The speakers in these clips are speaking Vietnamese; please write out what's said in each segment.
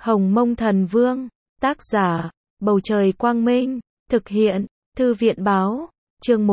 Hồng Mông Thần Vương, tác giả, Bầu Trời Quang Minh, thực hiện, Thư viện Báo, chương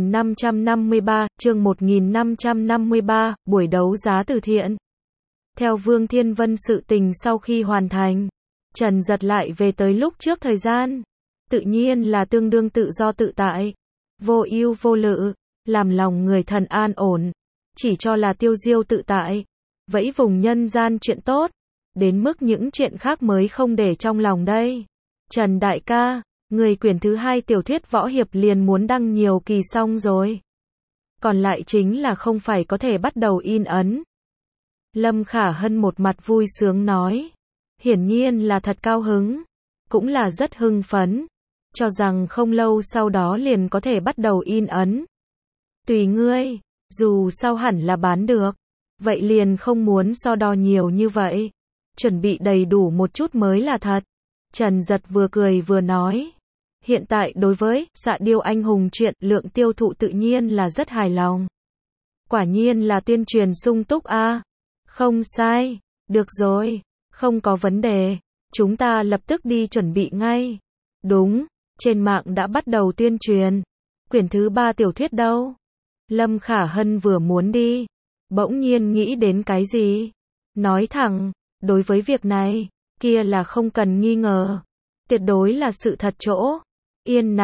1553, buổi đấu giá từ thiện. Theo Vương Thiên Vân, sự tình sau khi hoàn thành, Trần Dật lại về tới lúc trước thời gian. Tự nhiên là tương đương tự do tự tại, vô ưu vô lự, làm lòng người thần an ổn, chỉ cho là tiêu diêu tự tại, vẫy vùng nhân gian chuyện tốt, đến mức những chuyện khác mới không để trong lòng đây. Trần đại ca, người quyển thứ 2 tiểu thuyết võ hiệp liền muốn đăng nhiều kỳ xong rồi. Còn lại chính là không phải có thể bắt đầu in ấn. Lâm Khả Hân một mặt vui sướng nói. Hiển nhiên là thật cao hứng, cũng là rất hưng phấn, cho rằng không lâu sau đó liền có thể bắt đầu in ấn. Tùy ngươi, dù sao hẳn là bán được, vậy liền không muốn so đo nhiều như vậy, chuẩn bị đầy đủ một chút mới là thật. Trần Dật vừa cười vừa nói, hiện tại đối với Dạ Điêu Anh Hùng truyện lượng tiêu thụ tự nhiên là rất hài lòng. Quả nhiên là tuyên truyền sung túc a. Không sai, được rồi, không có vấn đề, chúng ta lập tức đi chuẩn bị ngay. Đúng, trên mạng đã bắt đầu tuyên truyền. Quyển thứ 3 tiểu thuyết đâu? Lâm Khả Hân vừa muốn đi, bỗng nhiên nghĩ đến cái gì? Nói thẳng, đối với việc này, kia là không cần nghi ngờ. Tuyệt đối là sự thật chỗ. Yên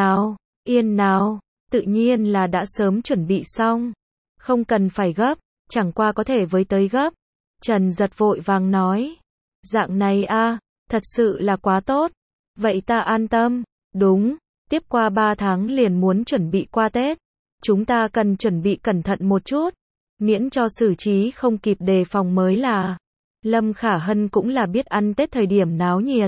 nào, tự nhiên là đã sớm chuẩn bị xong. Không cần phải gấp, chẳng qua có thể với tới gấp. Trần Dật vội vàng nói. Dạng này a, thật sự là quá tốt. Vậy ta an tâm. Đúng, tiếp qua 3 tháng liền muốn chuẩn bị qua Tết. Chúng ta cần chuẩn bị cẩn thận một chút, miễn cho xử trí không kịp đề phòng mới là. Lâm Khả Hân cũng là biết ăn Tết thời điểm náo nhiệt.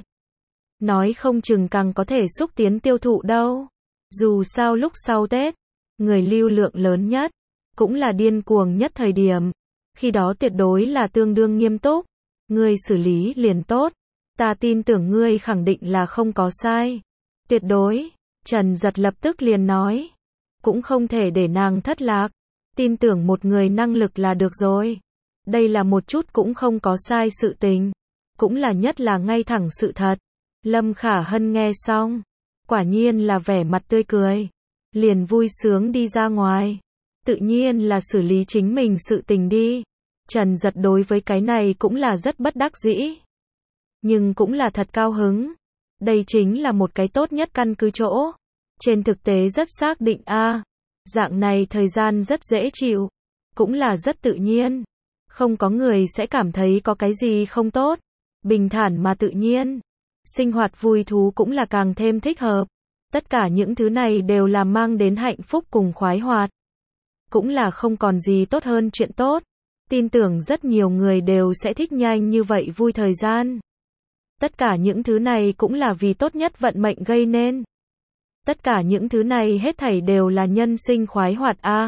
Nói không chừng càng có thể xúc tiến tiêu thụ đâu. Dù sao lúc sau Tết, người lưu lượng lớn nhất, cũng là điên cuồng nhất thời điểm. Khi đó tuyệt đối là tương đương nghiêm túc. Ngươi xử lý liền tốt. Ta tin tưởng ngươi khẳng định là không có sai. Tuyệt đối. Trần Dật lập tức liền nói. Cũng không thể để nàng thất lạc. Tin tưởng một người năng lực là được rồi. Đây là một chút cũng không có sai sự tình. Cũng là nhất là ngay thẳng sự thật. Lâm Khả Hân nghe xong, quả nhiên là vẻ mặt tươi cười. Liền vui sướng đi ra ngoài. Tự nhiên là xử lý chính mình sự tình đi. Trần Dật đối với cái này cũng là rất bất đắc dĩ. Nhưng cũng là thật cao hứng. Đây chính là một cái tốt nhất căn cứ chỗ. Trên thực tế rất xác định a. Dạng này thời gian rất dễ chịu. Cũng là rất tự nhiên. Không có người sẽ cảm thấy có cái gì không tốt. Bình thản mà tự nhiên. Sinh hoạt vui thú cũng là càng thêm thích hợp. Tất cả những thứ này đều là mang đến hạnh phúc cùng khoái hoạt. Cũng là không còn gì tốt hơn chuyện tốt. Tin tưởng rất nhiều người đều sẽ thích nhanh như vậy vui thời gian. Tất cả những thứ này cũng là vì tốt nhất vận mệnh gây nên. Tất cả những thứ này hết thảy đều là nhân sinh khoái hoạt a.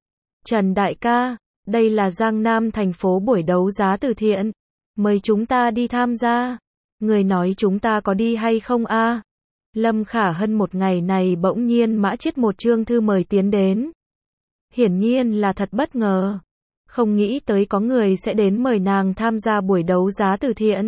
Trần đại ca, đây là Giang Nam thành phố buổi đấu giá từ thiện. Mời chúng ta đi tham gia. Người nói chúng ta có đi hay không a? Lâm Khả Hân một ngày này bỗng nhiên mã chiết một chương thư mời tiến đến. Hiển nhiên là thật bất ngờ. Không nghĩ tới có người sẽ đến mời nàng tham gia buổi đấu giá từ thiện.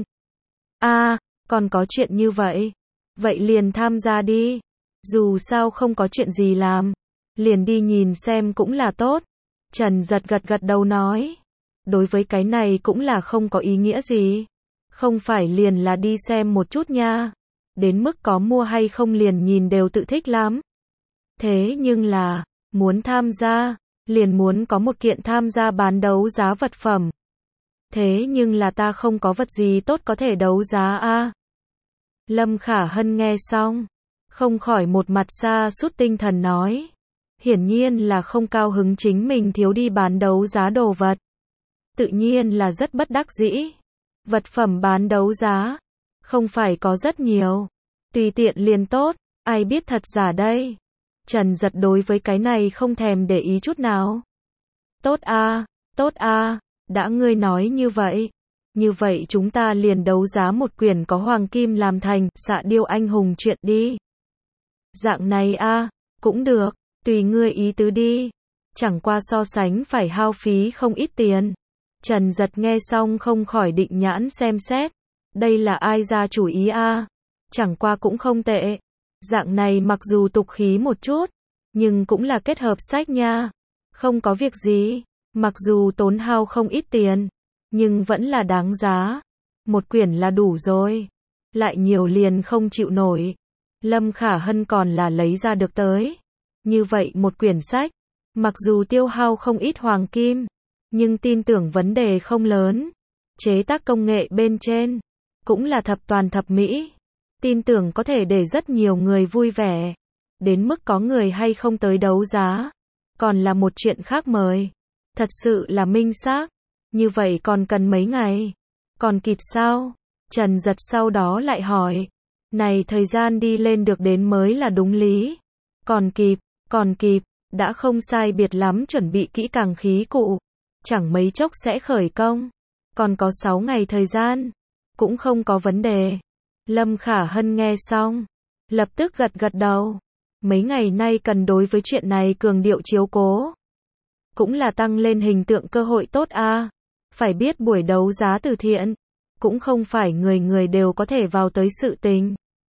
Còn có chuyện như vậy. Vậy liền tham gia đi. Dù sao không có chuyện gì làm. Liền đi nhìn xem cũng là tốt. Trần Dật gật đầu nói. Đối với cái này cũng là không có ý nghĩa gì. Không phải liền là đi xem một chút nha. Đến mức có mua hay không liền nhìn đều tự thích lắm. Thế nhưng là, muốn tham gia, liền muốn có một kiện tham gia bán đấu giá vật phẩm. Thế nhưng là ta không có vật gì tốt có thể đấu giá a. Lâm Khả Hân nghe xong, không khỏi một mặt xa sút tinh thần nói. Hiển nhiên là không cao hứng chính mình thiếu đi bán đấu giá đồ vật. Tự nhiên là rất bất đắc dĩ. Vật phẩm bán đấu giá, không phải có rất nhiều. Tùy tiện liền tốt, ai biết thật giả đây. Trần Dật đối với cái này không thèm để ý chút nào. Tốt a, đã ngươi nói như vậy. Như vậy chúng ta liền đấu giá một quyển có hoàng kim làm thành Dạ Điêu Anh Hùng truyện đi. Dạng này a, cũng được, tùy ngươi ý tứ đi. Chẳng qua so sánh phải hao phí không ít tiền. Trần Dật nghe xong không khỏi định nhãn xem xét. Đây là ai ra chủ ý a? Chẳng qua cũng không tệ. Dạng này mặc dù tục khí một chút, nhưng cũng là kết hợp sách nha. Không có việc gì, mặc dù tốn hao không ít tiền, nhưng vẫn là đáng giá. Một quyển là đủ rồi. Lại nhiều liền không chịu nổi. Lâm Khả Hân còn là lấy ra được tới. Như vậy một quyển sách, mặc dù tiêu hao không ít hoàng kim, nhưng tin tưởng vấn đề không lớn. Chế tác công nghệ bên trên, cũng là thập toàn thập mỹ. Tin tưởng có thể để rất nhiều người vui vẻ. Đến mức có người hay không tới đấu giá, còn là một chuyện khác mời. Thật sự là minh xác. Như vậy còn cần mấy ngày? Còn kịp sao? Trần Giật sau đó lại hỏi. Này thời gian đi lên được đến mới là đúng lý. Còn kịp, đã không sai biệt lắm chuẩn bị kỹ càng khí cụ. Chẳng mấy chốc sẽ khởi công. Còn có 6 ngày thời gian. Cũng không có vấn đề. Lâm Khả Hân nghe xong, lập tức gật đầu. Mấy ngày nay cần đối với chuyện này cường điệu chiếu cố. Cũng là tăng lên hình tượng cơ hội tốt a. Phải biết buổi đấu giá từ thiện, cũng không phải người người đều có thể vào tới sự tình.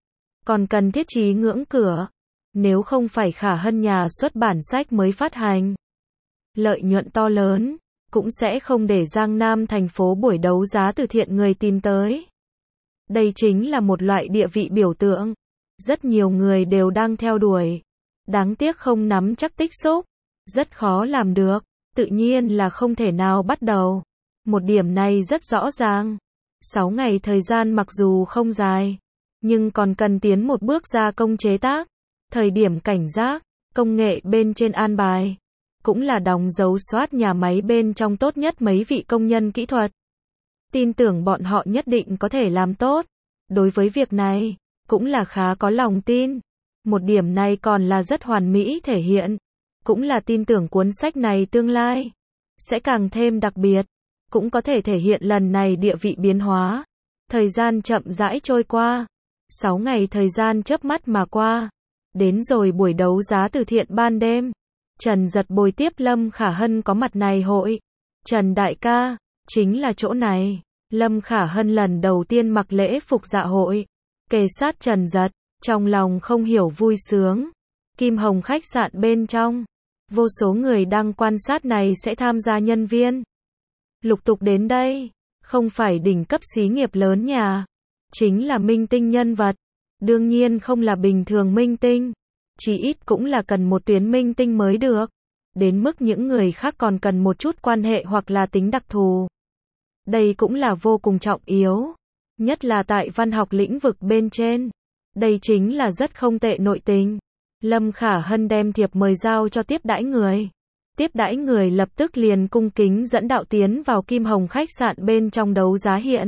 Còn cần thiết trí ngưỡng cửa. Nếu không phải Khả Hân nhà xuất bản sách mới phát hành, lợi nhuận to lớn, cũng sẽ không để Giang Nam thành phố buổi đấu giá từ thiện người tìm tới. Đây chính là một loại địa vị biểu tượng. Rất nhiều người đều đang theo đuổi. Đáng tiếc không nắm chắc tích xúc. Rất khó làm được. Tự nhiên là không thể nào bắt đầu. Một điểm này rất rõ ràng. 6 ngày thời gian mặc dù không dài, nhưng còn cần tiến một bước gia công chế tác. Thời điểm cảnh giác, công nghệ bên trên an bài, cũng là đóng dấu soát nhà máy bên trong tốt nhất mấy vị công nhân kỹ thuật. Tin tưởng bọn họ nhất định có thể làm tốt. Đối với việc này, cũng là khá có lòng tin. Một điểm này còn là rất hoàn mỹ thể hiện. Cũng là tin tưởng cuốn sách này tương lai sẽ càng thêm đặc biệt. Cũng có thể thể hiện lần này địa vị biến hóa. Thời gian chậm rãi trôi qua. 6 ngày thời gian chớp mắt mà qua. Đến rồi buổi đấu giá từ thiện ban đêm. Trần Giật bồi tiếp Lâm Khả Hân có mặt này hội. Trần đại ca, chính là chỗ này. Lâm Khả Hân lần đầu tiên mặc lễ phục dạ hội. Kề sát Trần Giật, trong lòng không hiểu vui sướng. Kim Hồng khách sạn bên trong. Vô số người đang quan sát này sẽ tham gia nhân viên. Lục tục đến đây. Không phải đỉnh cấp xí nghiệp lớn nhà. Chính là minh tinh nhân vật. Đương nhiên không là bình thường minh tinh. Chỉ ít cũng là cần một tuyến minh tinh mới được. Đến mức những người khác còn cần một chút quan hệ hoặc là tính đặc thù. Đây cũng là vô cùng trọng yếu. Nhất là tại văn học lĩnh vực bên trên. Đây chính là rất không tệ nội tình. Lâm Khả Hân đem thiệp mời giao cho tiếp đãi người. Tiếp đãi người lập tức liền cung kính dẫn đạo tiến vào Kim Hồng khách sạn bên trong đấu giá hiện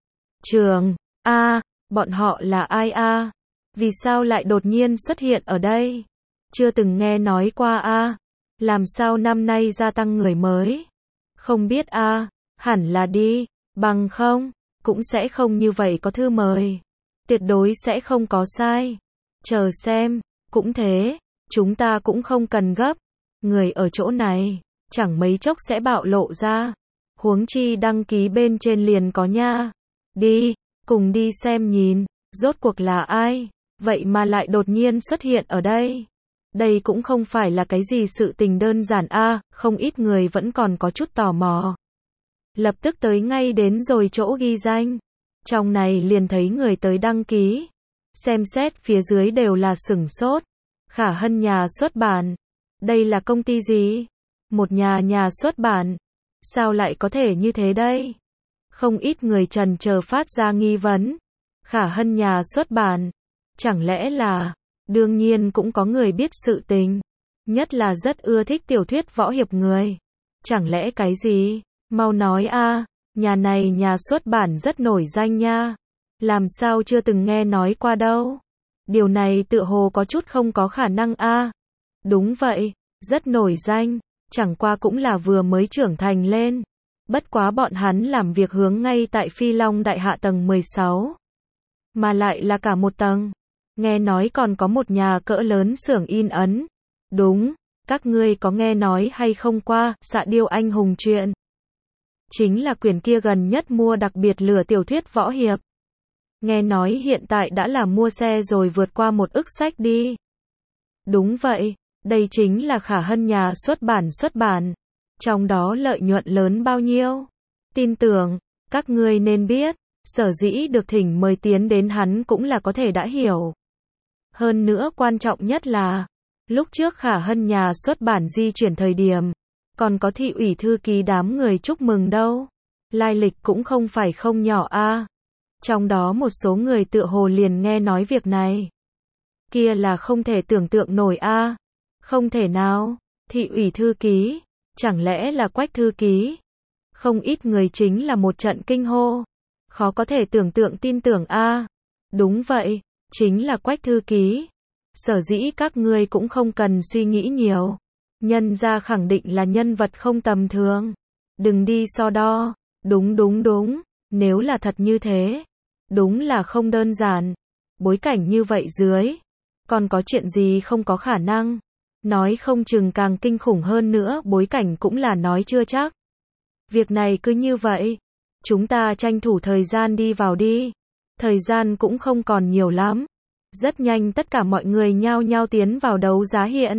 trường. Bọn họ là ai a? Vì sao lại đột nhiên xuất hiện ở đây? Chưa từng nghe nói qua a. Làm sao năm nay gia tăng người mới? Không biết a, hẳn là đi, bằng không, cũng sẽ không như vậy có thư mời. Tuyệt đối sẽ không có sai. Chờ xem, cũng thế, chúng ta cũng không cần gấp. Người ở chỗ này, chẳng mấy chốc sẽ bạo lộ ra. Huống chi đăng ký bên trên liền có nha. Đi, cùng đi xem nhìn, rốt cuộc là ai? Vậy mà lại đột nhiên xuất hiện ở đây. Đây cũng không phải là cái gì sự tình đơn giản a, không ít người vẫn còn có chút tò mò. Lập tức tới ngay đến rồi chỗ ghi danh. Trong này liền thấy người tới đăng ký. Xem xét phía dưới đều là sửng sốt. Khả Hân nhà xuất bản. Đây là công ty gì? Một nhà xuất bản. Sao lại có thể như thế đây? Không ít người trần chờ phát ra nghi vấn. Khả Hân nhà xuất bản. Chẳng lẽ là... Đương nhiên cũng có người biết sự tình. Nhất là rất ưa thích tiểu thuyết võ hiệp người. Chẳng lẽ cái gì? Mau nói a, nhà này nhà xuất bản rất nổi danh nha. Làm sao chưa từng nghe nói qua đâu? Điều này tựa hồ có chút không có khả năng a. Đúng vậy, rất nổi danh, chẳng qua cũng là vừa mới trưởng thành lên. Bất quá bọn hắn làm việc hướng ngay tại Phi Long Đại Hạ tầng 16. Mà lại là cả một tầng. Nghe nói còn có một nhà cỡ lớn xưởng in ấn. Đúng, các ngươi có nghe nói hay không qua Xạ Điêu Anh Hùng truyện? Chính là quyển kia gần nhất mua đặc biệt lửa tiểu thuyết võ hiệp. Nghe nói hiện tại đã là mua xe rồi vượt qua 1 ức sách đi. Đúng vậy, đây chính là Khả Hân nhà xuất bản. Trong đó lợi nhuận lớn bao nhiêu? Tin tưởng, các ngươi nên biết, sở dĩ được thỉnh mời tiến đến hắn cũng là có thể đã hiểu. Hơn nữa quan trọng nhất là, lúc trước Khả Hân nhà xuất bản di chuyển thời điểm, còn có thị ủy thư ký đám người chúc mừng đâu. Lai lịch cũng không phải không nhỏ a. Trong đó một số người tựa hồ liền nghe nói việc này. Kia là không thể tưởng tượng nổi a. Không thể nào, thị ủy thư ký, chẳng lẽ là Quách thư ký? Không ít người chính là một trận kinh hô. Khó có thể tưởng tượng tin tưởng a. Đúng vậy, chính là Quách thư ký. Sở dĩ các ngươi cũng không cần suy nghĩ nhiều. Nhân ra khẳng định là nhân vật không tầm thường. Đừng đi so đo. Đúng. Nếu là thật như thế, đúng là không đơn giản. Bối cảnh như vậy dưới, còn có chuyện gì không có khả năng. Nói không chừng càng kinh khủng hơn nữa, bối cảnh cũng là nói chưa chắc. Việc này cứ như vậy, chúng ta tranh thủ thời gian đi vào đi. Thời gian cũng không còn nhiều lắm. Rất nhanh tất cả mọi người nhao nhao tiến vào đấu giá hiện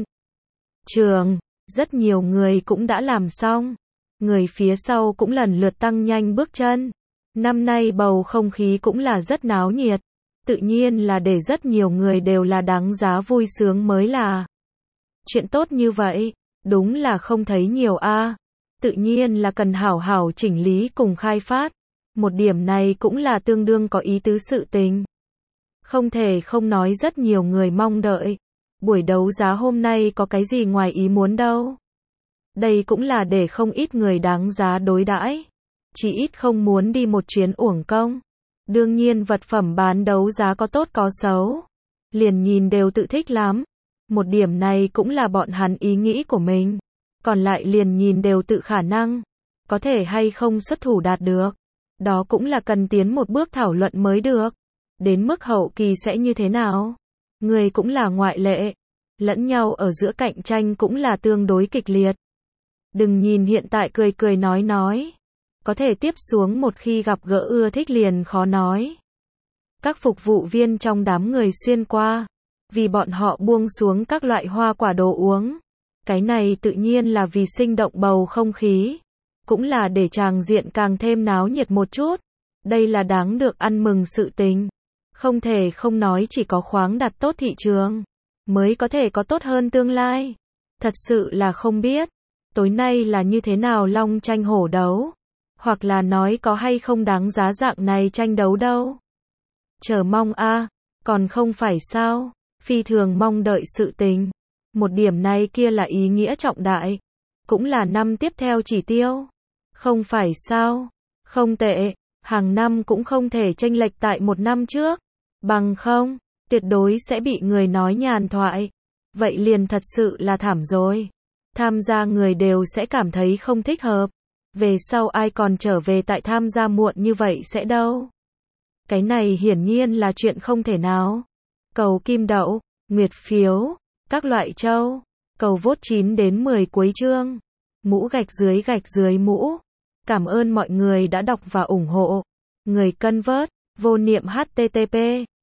trường. Rất nhiều người cũng đã làm xong. Người phía sau cũng lần lượt tăng nhanh bước chân. Năm nay bầu không khí cũng là rất náo nhiệt. Tự nhiên là để rất nhiều người đều là đáng giá vui sướng mới là. Chuyện tốt như vậy, đúng là không thấy nhiều a. Tự nhiên là cần hảo hảo chỉnh lý cùng khai phát. Một điểm này cũng là tương đương có ý tứ sự tình. Không thể không nói rất nhiều người mong đợi. Buổi đấu giá hôm nay có cái gì ngoài ý muốn đâu. Đây cũng là để không ít người đáng giá đối đãi. Chỉ ít không muốn đi một chuyến uổng công. Đương nhiên vật phẩm bán đấu giá có tốt có xấu. Liền nhìn đều tự thích lắm. Một điểm này cũng là bọn hắn ý nghĩ của mình. Còn lại liền nhìn đều tự khả năng. Có thể hay không xuất thủ đạt được. Đó cũng là cần tiến một bước thảo luận mới được. Đến mức hậu kỳ sẽ như thế nào? Người cũng là ngoại lệ. Lẫn nhau ở giữa cạnh tranh cũng là tương đối kịch liệt. Đừng nhìn hiện tại cười nói. Có thể tiếp xuống một khi gặp gỡ ưa thích liền khó nói. Các phục vụ viên trong đám người xuyên qua. Vì bọn họ buông xuống các loại hoa quả đồ uống. Cái này tự nhiên là vì sinh động bầu không khí. Cũng là để tràng diện càng thêm náo nhiệt một chút. Đây là đáng được ăn mừng sự tình. Không thể không nói chỉ có khoáng đặt tốt thị trường. Mới có thể có tốt hơn tương lai. Thật sự là không biết. Tối nay là như thế nào long tranh hổ đấu. Hoặc là nói có hay không đáng giá dạng này tranh đấu đâu. Chờ mong a. Còn không phải sao. Phi thường mong đợi sự tình. Một điểm này kia là ý nghĩa trọng đại. Cũng là năm tiếp theo chỉ tiêu. Không phải sao. Không tệ. Hàng năm cũng không thể chênh lệch tại một năm trước. Bằng không, tuyệt đối sẽ bị người nói nhàn thoại. Vậy liền thật sự là thảm rồi. Tham gia người đều sẽ cảm thấy không thích hợp. Về sau ai còn trở về tại tham gia muộn như vậy sẽ đâu. Cái này hiển nhiên là chuyện không thể nào. Cầu kim đậu, nguyệt phiếu, các loại châu. Cầu vote 9 đến 10 cuối chương. Mũ gạch dưới mũ. Cảm ơn mọi người đã đọc và ủng hộ. Người cân vớt, vô niệm http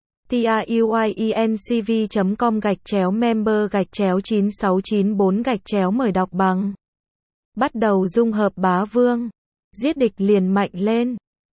tiuyecv.com/member/9694 mời đọc bằng. Bắt đầu dung hợp bá vương. Giết địch liền mạnh lên.